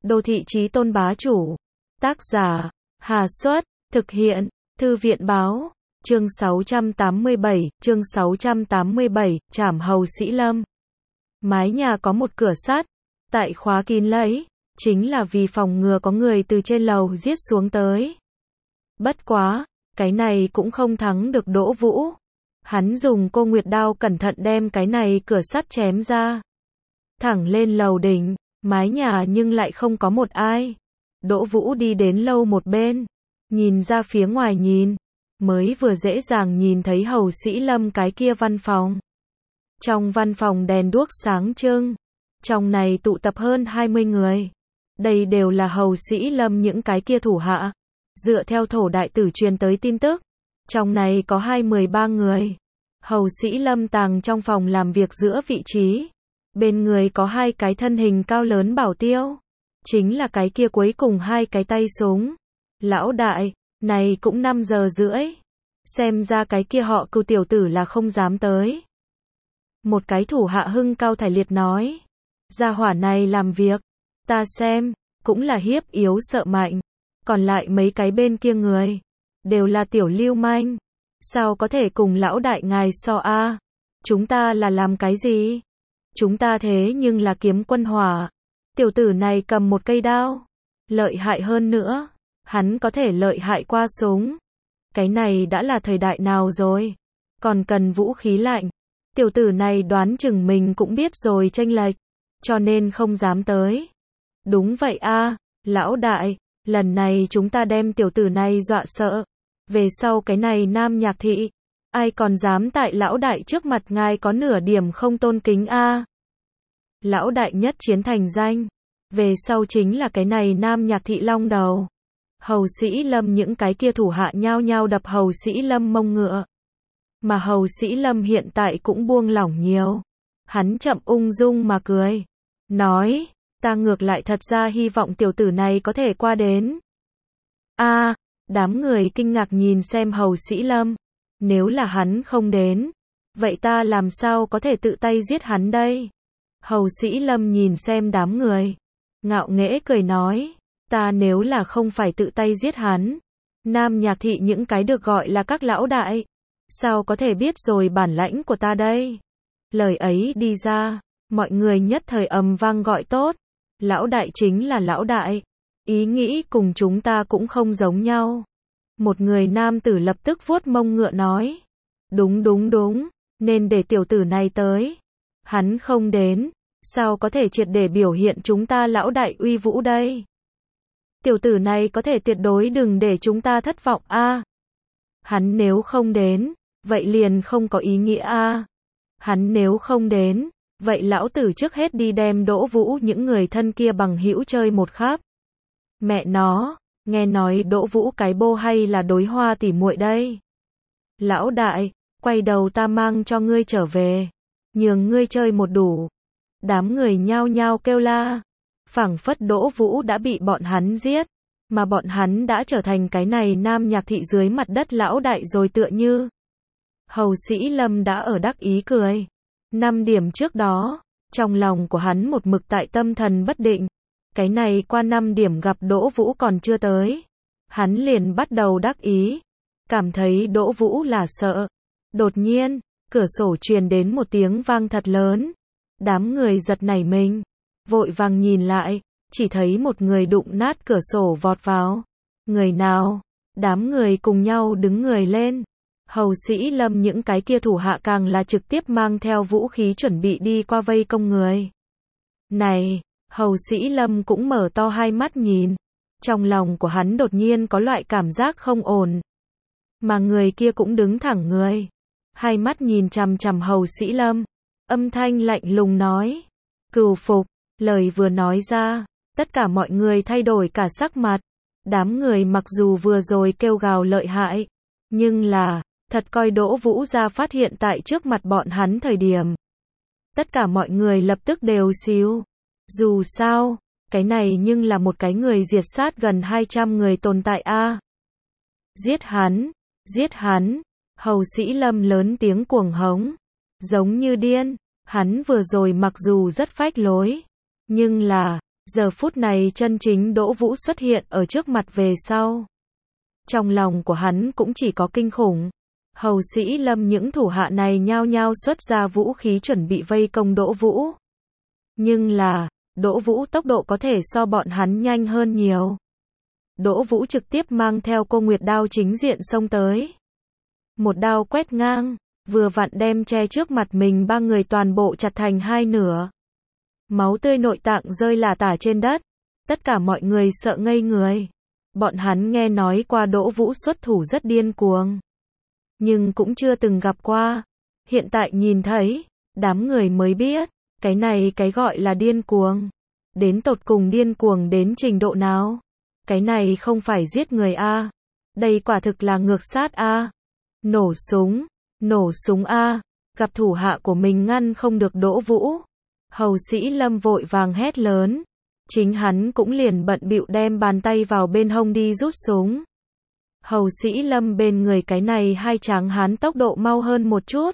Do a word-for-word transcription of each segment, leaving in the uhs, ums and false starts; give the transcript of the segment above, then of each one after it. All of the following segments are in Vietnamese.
Đô thị chí tôn bá chủ. Tác giả, Hà Xuất, thực hiện, Thư viện báo, chương sáu trăm tám mươi bảy, chương sáu trăm tám mươi bảy, trảm hầu Sĩ Lâm. Mái nhà có một cửa sắt, tại khóa kín lấy, chính là vì phòng ngừa có người từ trên lầu giết xuống tới. Bất quá, cái này cũng không thắng được Đỗ Vũ. Hắn dùng cô nguyệt đao cẩn thận đem cái này cửa sắt chém ra. Thẳng lên lầu đỉnh, mái nhà nhưng lại không có một ai. Đỗ Vũ đi đến lâu một bên, nhìn ra phía ngoài nhìn, mới vừa dễ dàng nhìn thấy hầu Sĩ Lâm cái kia văn phòng. Trong văn phòng đèn đuốc sáng trưng, trong này tụ tập hơn hai mươi người. Đây đều là hầu Sĩ Lâm những cái kia thủ hạ. Dựa theo thổ đại tử truyền tới tin tức, trong này có hai mươi ba người. Hầu Sĩ Lâm tàng trong phòng làm việc giữa vị trí. Bên người có hai cái thân hình cao lớn bảo tiêu. Chính là cái kia cuối cùng hai cái tay súng. Lão đại, này cũng năm giờ rưỡi. Xem ra cái kia họ Cưu tiểu tử là không dám tới. Một cái thủ hạ hưng cao thải liệt nói. Gia hỏa này làm việc, ta xem, cũng là hiếp yếu sợ mạnh. Còn lại mấy cái bên kia người, đều là tiểu lưu manh. Sao có thể cùng lão đại ngài so a? Chúng ta là làm cái gì? Chúng ta thế nhưng là kiếm quân hỏa. Tiểu tử này cầm một cây đao. Lợi hại hơn nữa. Hắn có thể lợi hại qua súng. Cái này đã là thời đại nào rồi? Còn cần vũ khí lạnh. Tiểu tử này đoán chừng mình cũng biết rồi chênh lệch. Cho nên không dám tới. Đúng vậy a, lão đại. Lần này chúng ta đem tiểu tử này dọa sợ. Về sau cái này Nam Nhạc Thị, ai còn dám tại lão đại trước mặt ngài có nửa điểm không tôn kính a? Lão đại nhất chiến thành danh. Về sau chính là cái này Nam Nhạc Thị long đầu. Hầu Sĩ Lâm những cái kia thủ hạ nhao nhao đập hầu Sĩ Lâm mông ngựa. Mà hầu Sĩ Lâm hiện tại cũng buông lỏng nhiều. Hắn chậm ung dung mà cười. Nói, ta ngược lại thật ra hy vọng tiểu tử này có thể qua đến. A, đám người kinh ngạc nhìn xem hầu Sĩ Lâm. Nếu là hắn không đến, vậy ta làm sao có thể tự tay giết hắn đây? Hầu Sĩ Lâm nhìn xem đám người, ngạo nghễ cười nói, ta nếu là không phải tự tay giết hắn, Nam Nhạc Thị những cái được gọi là các lão đại, sao có thể biết rồi bản lãnh của ta đây? Lời ấy đi ra, mọi người nhất thời ầm vang gọi tốt. Lão đại chính là lão đại. Ý nghĩ cùng chúng ta cũng không giống nhau. Một người nam tử lập tức vuốt mông ngựa nói. Đúng đúng đúng, nên để tiểu tử này tới. Hắn không đến, sao có thể triệt để biểu hiện chúng ta lão đại uy vũ đây? Tiểu tử này có thể tuyệt đối đừng để chúng ta thất vọng a. Hắn nếu không đến, vậy liền không có ý nghĩa a. Hắn nếu không đến, vậy lão tử trước hết đi đem Đỗ Vũ những người thân kia bằng hữu chơi một khắp. Mẹ nó, nghe nói Đỗ Vũ cái bô hay là đối hoa tỉ muội đây. Lão đại, quay đầu ta mang cho ngươi trở về, nhường ngươi chơi một đủ. Đám người nhao nhao kêu la, phảng phất Đỗ Vũ đã bị bọn hắn giết, mà bọn hắn đã trở thành cái này Nam Nhạc Thị dưới mặt đất lão đại rồi tựa như. Hầu Sĩ Lâm đã ở đắc ý cười. Năm điểm trước đó, trong lòng của hắn một mực tại tâm thần bất định. Cái này qua năm điểm gặp Đỗ Vũ còn chưa tới. Hắn liền bắt đầu đắc ý. Cảm thấy Đỗ Vũ là sợ. Đột nhiên, cửa sổ truyền đến một tiếng vang thật lớn. Đám người giật nảy mình. Vội vàng nhìn lại, chỉ thấy một người đụng nát cửa sổ vọt vào. Người nào? Đám người cùng nhau đứng người lên. Hầu Sĩ Lâm những cái kia thủ hạ càng là trực tiếp mang theo vũ khí chuẩn bị đi qua vây công người. Này, hầu Sĩ Lâm cũng mở to hai mắt nhìn. Trong lòng của hắn đột nhiên có loại cảm giác không ổn. Mà người kia cũng đứng thẳng người. Hai mắt nhìn chằm chằm hầu Sĩ Lâm. Âm thanh lạnh lùng nói. Cừu phục, lời vừa nói ra, tất cả mọi người thay đổi cả sắc mặt. Đám người mặc dù vừa rồi kêu gào lợi hại, nhưng là thật coi Đỗ Vũ ra phát hiện tại trước mặt bọn hắn thời điểm. Tất cả mọi người lập tức đều xíu. Dù sao, cái này nhưng là một cái người diệt sát gần hai trăm người tồn tại a. Giết hắn, giết hắn, hầu Sĩ Lâm lớn tiếng cuồng hống. Giống như điên, hắn vừa rồi mặc dù rất phách lối, nhưng là, Giờ phút này chân chính Đỗ Vũ xuất hiện ở trước mặt về sau. Trong lòng của hắn cũng chỉ có kinh khủng. Hầu Sĩ Lâm những thủ hạ này nhao nhao xuất ra vũ khí chuẩn bị vây công Đỗ Vũ. Nhưng là, Đỗ Vũ tốc độ có thể so bọn hắn nhanh hơn nhiều. Đỗ Vũ trực tiếp mang theo Cô Nguyệt đao chính diện xông tới. Một đao quét ngang, vừa vặn đem che trước mặt mình ba người toàn bộ chặt thành hai nửa. Máu tươi nội tạng rơi lả tả trên đất. Tất cả mọi người sợ ngây người. Bọn hắn nghe nói qua Đỗ Vũ xuất thủ rất điên cuồng. Nhưng cũng chưa từng gặp qua. Hiện tại nhìn thấy, đám người mới biết, cái này cái gọi là điên cuồng. Đến tột cùng điên cuồng đến trình độ nào? Cái này không phải giết người a, đây quả thực là ngược sát a. Nổ súng, nổ súng a, gặp thủ hạ của mình ngăn không được Đỗ Vũ. Hầu Sĩ Lâm vội vàng hét lớn. Chính hắn cũng liền bận bịu đem bàn tay vào bên hông đi rút súng. Hầu Sĩ Lâm bên người cái này hai tráng hán tốc độ mau hơn một chút.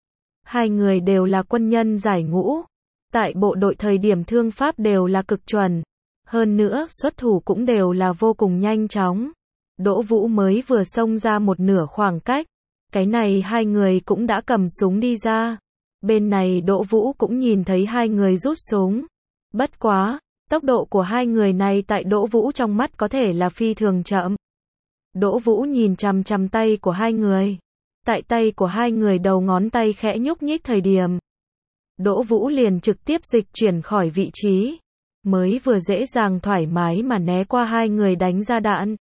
Hai người đều là quân nhân giải ngũ. Tại bộ đội thời điểm thương pháp đều là cực chuẩn. Hơn nữa xuất thủ cũng đều là vô cùng nhanh chóng. Đỗ Vũ mới vừa xông ra một nửa khoảng cách. Cái này hai người cũng đã cầm súng đi ra. Bên này Đỗ Vũ cũng nhìn thấy hai người rút súng. Bất quá, tốc độ của hai người này tại Đỗ Vũ trong mắt có thể là phi thường chậm. Đỗ Vũ nhìn chằm chằm tay của hai người. Tại tay của hai người đầu ngón tay khẽ nhúc nhích thời điểm. Đỗ Vũ liền trực tiếp dịch chuyển khỏi vị trí. Mới vừa dễ dàng thoải mái mà né qua hai người đánh ra đạn.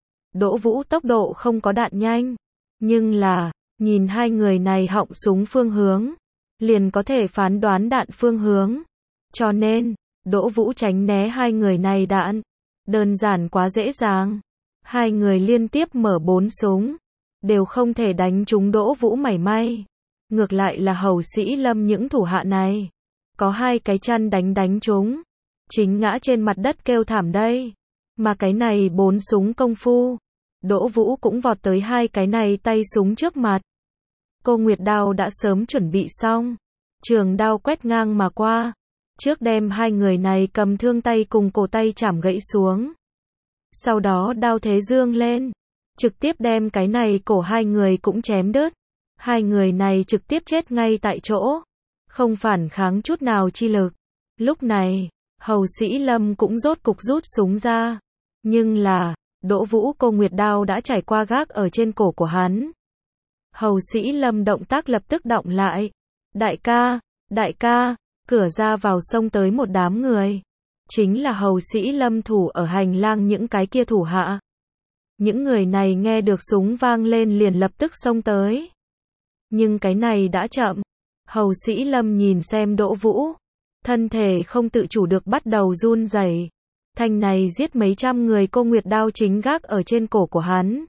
Đỗ Vũ tốc độ không có đạn nhanh. Nhưng là, nhìn hai người này họng súng phương hướng. Liền có thể phán đoán đạn phương hướng. Cho nên, Đỗ Vũ tránh né hai người này đạn. Đơn giản quá dễ dàng. Hai người liên tiếp mở bốn súng. Đều không thể đánh trúng Đỗ Vũ mảy may. Ngược lại là Hầu Sĩ Lâm những thủ hạ này. Có hai cái chăn đánh đánh trúng. Chính ngã trên mặt đất kêu thảm đây. Mà cái này bốn súng công phu. Đỗ Vũ cũng vọt tới hai cái này tay súng trước mặt. Cô Nguyệt đao đã sớm chuẩn bị xong. Trường đao quét ngang mà qua. Trước đem hai người này cầm thương tay cùng cổ tay chảm gãy xuống. Sau đó đao thế dương lên. Trực tiếp đem cái này cổ hai người cũng chém đứt. Hai người này trực tiếp chết ngay tại chỗ. Không phản kháng chút nào chi lực. Lúc này, Hầu Sĩ Lâm cũng rốt cục rút súng ra. Nhưng là, Đỗ Vũ Cô Nguyệt đao đã trải qua gác ở trên cổ của hắn. Hầu Sĩ Lâm động tác lập tức động lại. Đại ca, đại ca, cửa ra vào xông tới một đám người. Chính là Hầu Sĩ Lâm thủ ở hành lang những cái kia thủ hạ. Những người này nghe được súng vang lên liền lập tức xông tới. Nhưng cái này đã chậm. Hầu Sĩ Lâm nhìn xem Đỗ Vũ. Thân thể không tự chủ được bắt đầu run rẩy. Thanh này giết mấy trăm người Cô Nguyệt đao chính gác ở trên cổ của hắn.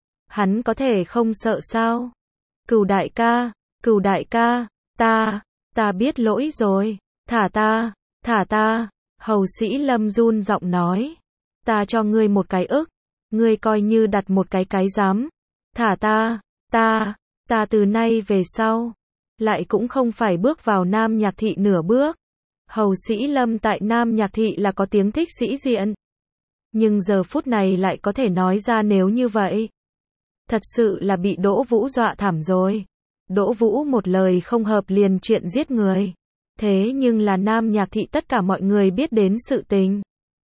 Hắn có thể không sợ sao? Cửu đại ca, Cửu đại ca, ta, ta biết lỗi rồi. Thả ta, thả ta. Hầu Sĩ Lâm run giọng nói. Ta cho ngươi một cái ức. Ngươi coi như đặt một cái cái giám. Thả ta, ta, ta từ nay về sau. Lại cũng không phải bước vào Nam Nhạc Thị nửa bước. Hầu Sĩ Lâm tại Nam Nhạc Thị là có tiếng thích sĩ diện. Nhưng giờ phút này lại có thể nói ra nếu như vậy. Thật sự là bị Đỗ Vũ dọa thảm rồi. Đỗ Vũ một lời không hợp liền chuyện giết người. Thế nhưng là Nam Nhạc Thị tất cả mọi người biết đến sự tình.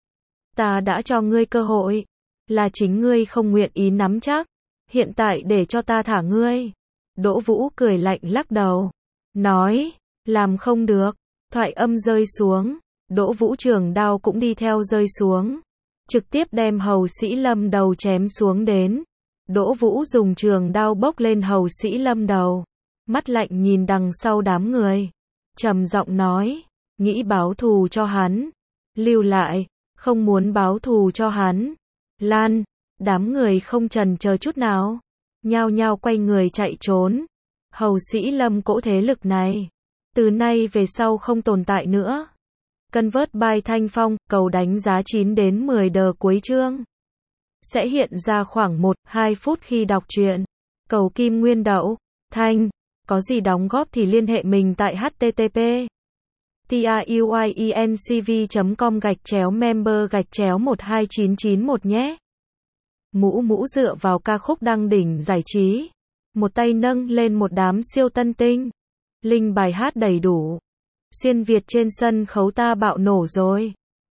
Ta đã cho ngươi cơ hội. Là chính ngươi không nguyện ý nắm chắc. Hiện tại để cho ta thả ngươi. Đỗ Vũ cười lạnh lắc đầu. Nói, làm không được. Thoại âm rơi xuống. Đỗ Vũ trường đao cũng đi theo rơi xuống. Trực tiếp đem Hầu Sĩ Lâm đầu chém xuống đến. Đỗ Vũ dùng trường đao bốc lên Hầu Sĩ Lâm đầu. Mắt lạnh nhìn đằng sau đám người. Trầm giọng nói. Nghĩ báo thù cho hắn. Lưu lại. Không muốn báo thù cho hắn. Lan. Đám người không chần chờ chút nào. Nhao nhao quay người chạy trốn. Hầu Sĩ Lâm cỗ thế lực này. Từ nay về sau không tồn tại nữa. Cân vớt bài Thanh Phong, cầu đánh giá chín đến mười đờ cuối chương. Sẽ hiện ra khoảng một đến hai phút khi đọc truyện. Cầu Kim Nguyên Đậu, Thanh, có gì đóng góp thì liên hệ mình tại H T T P t r u i e n c v chấm com gạch chéo member gạch chéo một hai chín chín một nhé. Mũ mũ dựa vào ca khúc đăng đỉnh giải trí. Một tay nâng lên một đám siêu tân tinh. Link bài hát đầy đủ. Xuyên Việt trên sân khấu ta bạo nổ rồi.